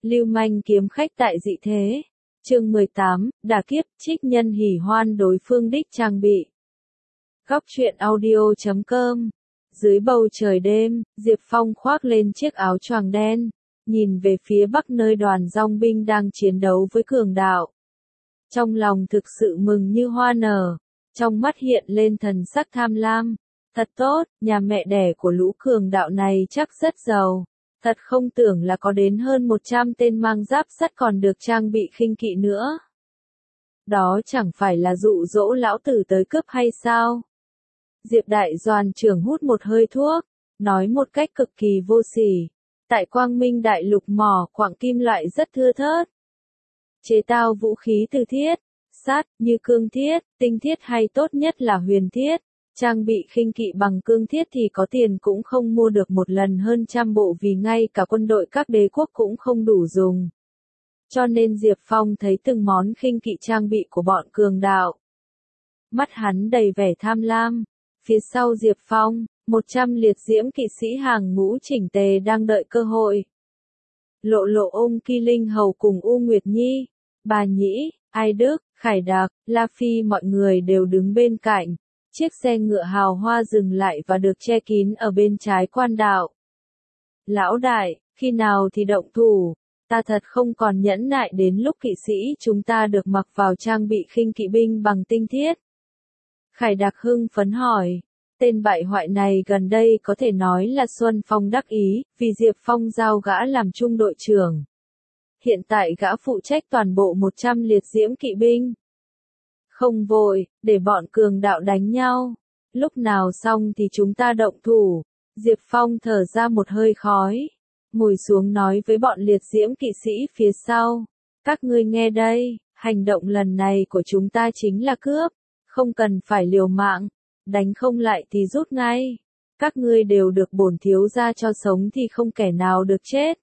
Lưu manh kiếm khách tại dị thế. Chương 18, đả kiếp, trích nhân hỉ hoan đối phương đích trang bị. Góc truyện audio.com. Dưới bầu trời đêm, Diệp Phong khoác lên chiếc áo choàng đen, nhìn về phía bắc nơi đoàn dòng binh đang chiến đấu với cường đạo. Trong lòng thực sự mừng như hoa nở, trong mắt hiện lên thần sắc tham lam. Thật tốt, nhà mẹ đẻ của lũ cường đạo này chắc rất giàu. Thật không tưởng là có đến hơn 100 tên mang giáp sắt còn được trang bị khinh kỵ nữa. Đó chẳng phải là dụ dỗ lão tử tới cướp hay sao? Diệp đại doàn trưởng hút một hơi thuốc, nói một cách cực kỳ vô sỉ. Tại Quang Minh Đại Lục mỏ quặng kim loại rất thưa thớt. Chế tạo vũ khí từ thiết, sắt, như cương thiết, tinh thiết hay tốt nhất là huyền thiết. Trang bị khinh kỵ bằng cương thiết thì có tiền cũng không mua được một lần hơn trăm bộ vì ngay cả quân đội các đế quốc cũng không đủ dùng. Cho nên Diệp Phong thấy từng món khinh kỵ trang bị của bọn cường đạo. Mắt hắn đầy vẻ tham lam. Phía sau Diệp Phong, 100 liệt diễm kỵ sĩ hàng ngũ chỉnh tề đang đợi cơ hội. Lộ Lộ ôm Kỳ Linh Hầu cùng U Nguyệt Nhi, Bà Nhĩ, Ai Đức, Khải Đạc, La Phi mọi người đều đứng bên cạnh. Chiếc xe ngựa hào hoa dừng lại và được che kín ở bên trái quan đạo. Lão đại, khi nào thì động thủ, ta thật không còn nhẫn nại đến lúc kỵ sĩ chúng ta được mặc vào trang bị khinh kỵ binh bằng tinh thiết. Khải Đạc hưng phấn hỏi, tên bại hoại này gần đây có thể nói là Xuân Phong đắc ý, vì Diệp Phong giao gã làm trung đội trưởng. Hiện tại gã phụ trách toàn bộ 100 liệt diễm kỵ binh. Không vội, để bọn cường đạo đánh nhau. Lúc nào xong thì chúng ta động thủ. Diệp Phong thở ra một hơi khói. Ngồi xuống nói với bọn liệt diễm kỵ sĩ phía sau. Các ngươi nghe đây, hành động lần này của chúng ta chính là cướp. Không cần phải liều mạng. Đánh không lại thì rút ngay. Các ngươi đều được bổn thiếu gia cho sống thì không kẻ nào được chết.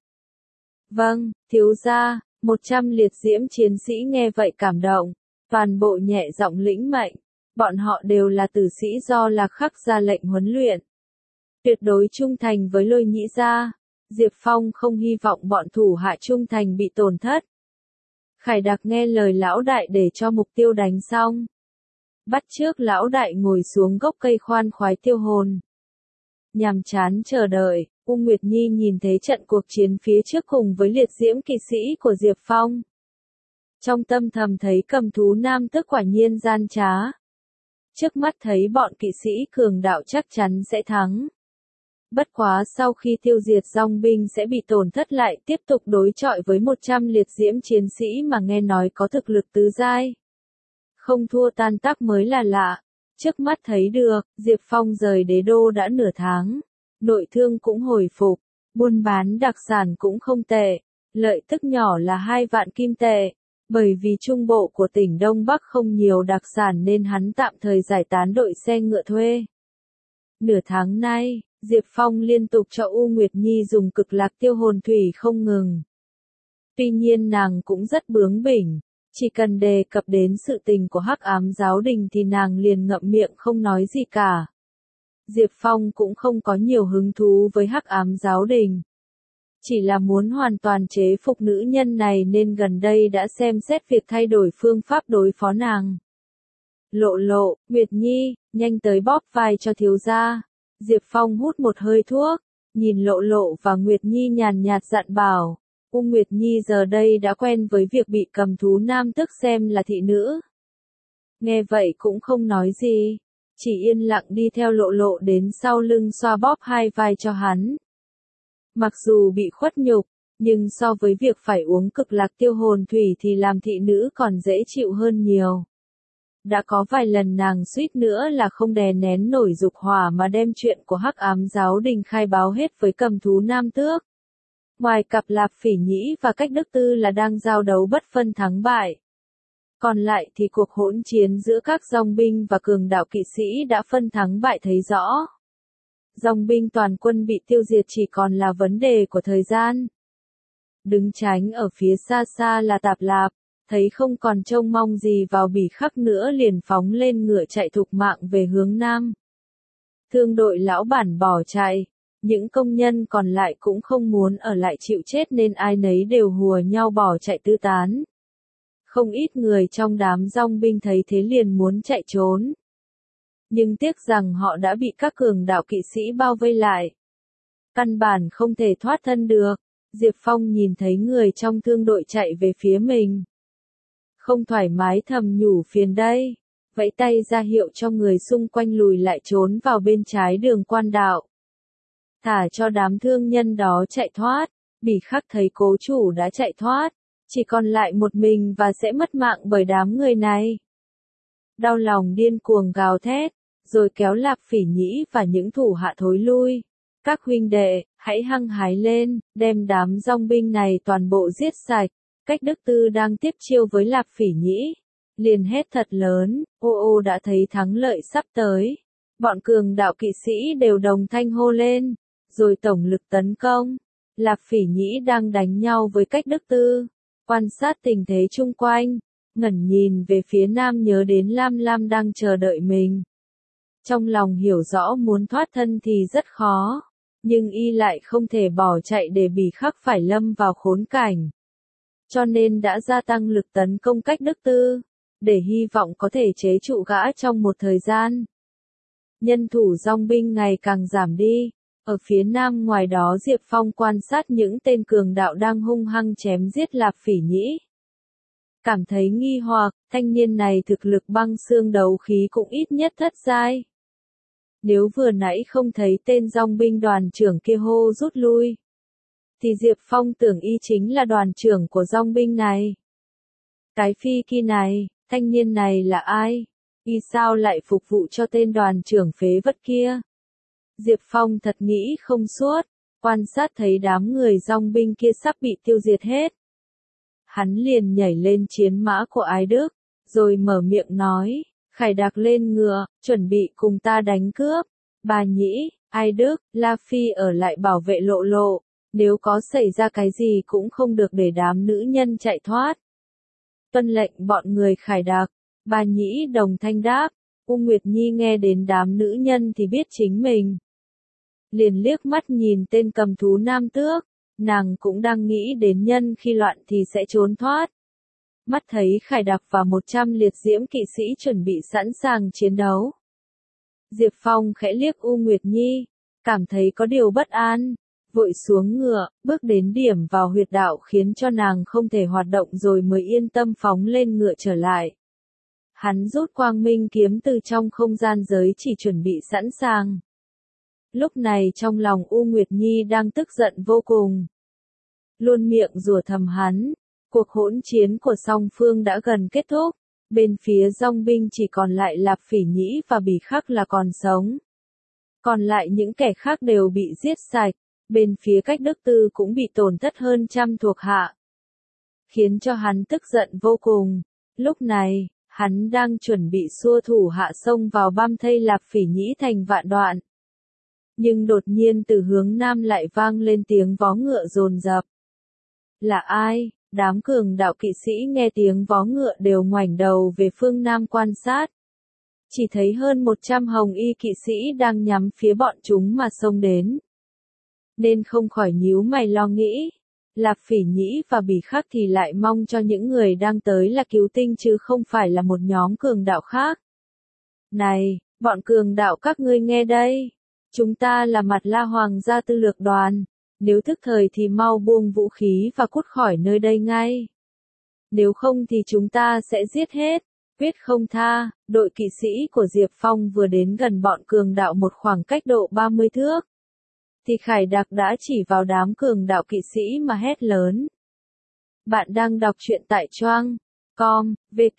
Vâng, thiếu gia, 100 liệt diễm chiến sĩ nghe vậy cảm động. Toàn bộ nhẹ giọng lĩnh mệnh, bọn họ đều là tử sĩ do Lạc Khắc ra lệnh huấn luyện. Tuyệt đối trung thành với Lôi Nhĩ gia, Diệp Phong không hy vọng bọn thủ hạ trung thành bị tổn thất. Khải Đạc nghe lời lão đại để cho mục tiêu đánh xong. Bắt trước lão đại ngồi xuống gốc cây khoan khoái tiêu hồn. Nhàm chán chờ đợi, U Nguyệt Nhi nhìn thấy trận cuộc chiến phía trước cùng với liệt diễm kỵ sĩ của Diệp Phong. Trong tâm thầm thấy cầm thú nam tức quả nhiên gian trá. Trước mắt thấy bọn kỵ sĩ cường đạo chắc chắn sẽ thắng. Bất quá sau khi tiêu diệt dòng binh sẽ bị tổn thất lại tiếp tục đối chọi với 100 liệt diễm chiến sĩ mà nghe nói có thực lực tứ giai. Không thua tan tác mới là lạ. Trước mắt thấy được, Diệp Phong rời đế đô đã nửa tháng. Nội thương cũng hồi phục, buôn bán đặc sản cũng không tệ. Lợi tức nhỏ là 2 vạn kim tệ. Bởi vì trung bộ của tỉnh Đông Bắc không nhiều đặc sản nên hắn tạm thời giải tán đội xe ngựa thuê. Nửa tháng nay, Diệp Phong liên tục cho U Nguyệt Nhi dùng cực lạc tiêu hồn thủy không ngừng. Tuy nhiên nàng cũng rất bướng bỉnh, chỉ cần đề cập đến sự tình của Hắc Ám Giáo Đình thì nàng liền ngậm miệng không nói gì cả. Diệp Phong cũng không có nhiều hứng thú với Hắc Ám Giáo Đình. Chỉ là muốn hoàn toàn chế phục nữ nhân này nên gần đây đã xem xét việc thay đổi phương pháp đối phó nàng. Lộ Lộ, Nguyệt Nhi, nhanh tới bóp vai cho thiếu gia. Diệp Phong hút một hơi thuốc, nhìn Lộ Lộ và Nguyệt Nhi nhàn nhạt dặn bảo. U Nguyệt Nhi giờ đây đã quen với việc bị cầm thú nam tức xem là thị nữ. Nghe vậy cũng không nói gì, chỉ yên lặng đi theo Lộ Lộ đến sau lưng xoa bóp 2 vai cho hắn. Mặc dù bị khuất nhục, nhưng so với việc phải uống cực lạc tiêu hồn thủy thì làm thị nữ còn dễ chịu hơn nhiều. Đã có vài lần nàng suýt nữa là không đè nén nổi dục hỏa mà đem chuyện của Hắc Ám Giáo Đình khai báo hết với cầm thú nam tước. Ngoài cặp Lạp Phỉ Nhĩ và Cách Đức Tư là đang giao đấu bất phân thắng bại. Còn lại thì cuộc hỗn chiến giữa các dòng binh và cường đạo kỵ sĩ đã phân thắng bại thấy rõ. Dòng binh toàn quân bị tiêu diệt chỉ còn là vấn đề của thời gian. Đứng tránh ở phía xa xa là Tạp Lạp, thấy không còn trông mong gì vào Bỉ Khắc nữa liền phóng lên ngựa chạy thục mạng về hướng nam. Thương đội lão bản bỏ chạy, Những công nhân còn lại cũng không muốn ở lại chịu chết nên ai nấy đều hùa nhau bỏ chạy tứ tán. Không ít người trong đám dong binh thấy thế liền muốn chạy trốn. Nhưng tiếc rằng họ đã bị các cường đạo kỵ sĩ bao vây lại. Căn bản không thể thoát thân được. Diệp Phong nhìn thấy người trong thương đội chạy về phía mình. Không thoải mái thầm nhủ phiền đây. Vẫy tay ra hiệu cho người xung quanh lùi lại trốn vào bên trái đường quan đạo. Thả cho đám thương nhân đó chạy thoát. Bỉ Khắc thấy cố chủ đã chạy thoát. Chỉ còn lại một mình và sẽ mất mạng bởi đám người này. Đau lòng điên cuồng gào thét. Rồi kéo Lạp Phỉ Nhĩ và những thủ hạ thối lui. Các huynh đệ, hãy hăng hái lên, đem đám dong binh này toàn bộ giết sạch. Cách Đức Tư đang tiếp chiêu với Lạp Phỉ Nhĩ. Liền hét thật lớn, ô đã thấy thắng lợi sắp tới. Bọn cường đạo kỵ sĩ đều đồng thanh hô lên. Rồi tổng lực tấn công. Lạp Phỉ Nhĩ đang đánh nhau với Cách Đức Tư. Quan sát tình thế chung quanh. Ngẩng nhìn về phía nam nhớ đến Lam Lam đang chờ đợi mình. Trong lòng hiểu rõ muốn thoát thân thì rất khó. Nhưng y lại không thể bỏ chạy để Bỉ Khắc phải lâm vào khốn cảnh. Cho nên đã gia tăng lực tấn công Cách Đức Tư. Để hy vọng có thể chế trụ gã trong một thời gian. Nhân thủ dong binh ngày càng giảm đi. Ở phía nam ngoài đó Diệp Phong quan sát những tên cường đạo đang hung hăng chém giết Lạp Phỉ Nhĩ. Cảm thấy nghi hoặc, thanh niên này thực lực băng xương đấu khí cũng ít nhất thất giai. Nếu vừa nãy không thấy tên dong binh đoàn trưởng kia hô rút lui, thì Diệp Phong tưởng y chính là đoàn trưởng của dong binh này. Cái phi kỳ này, thanh niên này là ai? Y sao lại phục vụ cho tên đoàn trưởng phế vật kia? Diệp Phong thật nghĩ không suốt, quan sát thấy đám người dong binh kia sắp bị tiêu diệt hết. Hắn liền nhảy lên chiến mã của Ái Đức, rồi mở miệng nói, Khải Đạc lên ngựa, chuẩn bị cùng ta đánh cướp. Bà Nhĩ, Ái Đức, La Phi ở lại bảo vệ Lộ Lộ, nếu có xảy ra cái gì cũng không được để đám nữ nhân chạy thoát. Tuân lệnh bọn người Khải Đạc, Bà Nhĩ đồng thanh đáp. U Nguyệt Nhi nghe đến đám nữ nhân thì biết chính mình. Liền liếc mắt nhìn tên cầm thú nam tước, nàng cũng đang nghĩ đến nhân khi loạn thì sẽ trốn thoát. Mắt thấy Khải Đạc và 100 liệt diễm kỵ sĩ chuẩn bị sẵn sàng chiến đấu. Diệp Phong khẽ liếc U Nguyệt Nhi, cảm thấy có điều bất an, vội xuống ngựa, bước đến điểm vào huyệt đạo khiến cho nàng không thể hoạt động rồi mới yên tâm phóng lên ngựa trở lại. Hắn rút quang minh kiếm từ trong không gian giới chỉ chuẩn bị sẵn sàng. Lúc này trong lòng U Nguyệt Nhi đang tức giận vô cùng. Luôn miệng rủa thầm hắn, cuộc hỗn chiến của song phương đã gần kết thúc, bên phía dong binh chỉ còn lại Lạp Phỉ Nhĩ và Bỉ Khắc là còn sống. Còn lại những kẻ khác đều bị giết sạch, bên phía Cách Đức Tư cũng bị tổn thất hơn trăm thuộc hạ. Khiến cho hắn tức giận vô cùng. Lúc này, hắn đang chuẩn bị xua thủ hạ xông vào băm thây Lạp Phỉ Nhĩ thành vạn đoạn. Nhưng đột nhiên từ hướng nam lại vang lên tiếng vó ngựa dồn dập. Là ai? Đám cường đạo kỵ sĩ nghe tiếng vó ngựa đều ngoảnh đầu về phương nam quan sát. Chỉ thấy hơn 100 hồng y kỵ sĩ đang nhắm phía bọn chúng mà xông đến. Nên không khỏi nhíu mày lo nghĩ. Lạp Phỉ Nhĩ và Bỉ Khắc thì lại mong cho những người đang tới là cứu tinh chứ không phải là một nhóm cường đạo khác. Này, bọn cường đạo các ngươi nghe đây. Chúng ta là Mặt La Hoàng gia tư lược đoàn. Nếu thức thời thì mau buông vũ khí và cút khỏi nơi đây ngay. Nếu không thì chúng ta sẽ giết hết, quyết không tha. Đội kỵ sĩ của Diệp Phong vừa đến gần bọn cường đạo một khoảng cách độ 30 thước. Thì Khải Đạc đã chỉ vào đám cường đạo kỵ sĩ mà hét lớn. Bạn đang đọc truyện tại Choang.com,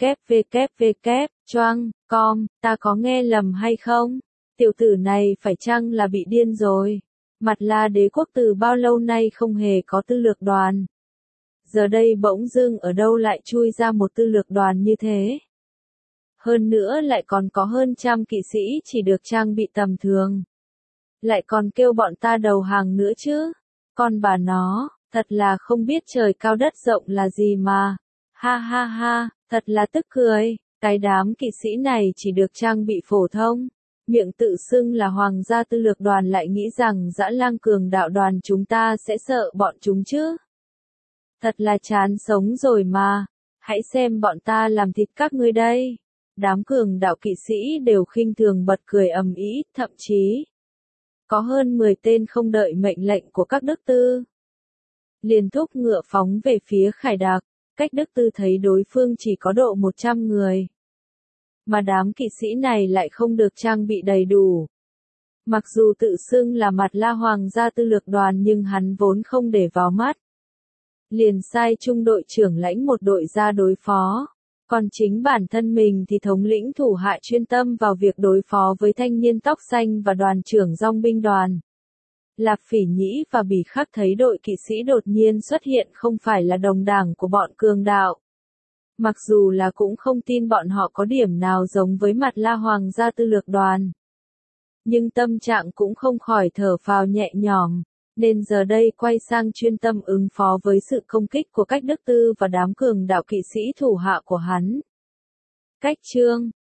www.choang.com, ta có nghe lầm hay không? Tiểu tử này phải chăng là bị điên rồi? Mặt La đế quốc từ bao lâu nay không hề có tư lược đoàn. Giờ đây bỗng dưng ở đâu lại chui ra một tư lược đoàn như thế? Hơn nữa lại còn có hơn trăm kỵ sĩ chỉ được trang bị tầm thường. Lại còn kêu bọn ta đầu hàng nữa chứ. Con bà nó, thật là không biết trời cao đất rộng là gì mà. Ha ha ha, thật là tức cười. Cái đám kỵ sĩ này chỉ được trang bị phổ thông. miệng tự xưng là hoàng gia tư lược đoàn lại nghĩ rằng Dã Lang cường đạo đoàn chúng ta sẽ sợ bọn chúng chứ. Thật là chán sống rồi mà, hãy xem bọn ta làm thịt các ngươi đây. Đám cường đạo kỵ sĩ đều khinh thường bật cười ầm ĩ, thậm chí có hơn 10 tên không đợi mệnh lệnh của các đức tư, liền thúc ngựa phóng về phía Khải Đạc. Cách đức tư thấy đối phương chỉ có độ 100 người, mà đám kỵ sĩ này lại không được trang bị đầy đủ. Mặc dù tự xưng là Mặt La hoàng gia tư lược đoàn nhưng hắn vốn không để vào mắt, liền sai trung đội trưởng lãnh một đội ra đối phó. Còn chính bản thân mình thì thống lĩnh thủ hạ chuyên tâm vào việc đối phó với thanh niên tóc xanh và đoàn trưởng dong binh đoàn. Lạp Phỉ Nhĩ và Bỉ Khắc thấy đội kỵ sĩ đột nhiên xuất hiện không phải là đồng đảng của bọn cường đạo. Mặc dù là cũng không tin bọn họ có điểm nào giống với Mặt La hoàng gia tư lược đoàn. Nhưng tâm trạng cũng không khỏi thở phào nhẹ nhõm, nên giờ đây quay sang chuyên tâm ứng phó với sự công kích của Cách Đức Tư và đám cường đạo kỵ sĩ thủ hạ của hắn. Cách chương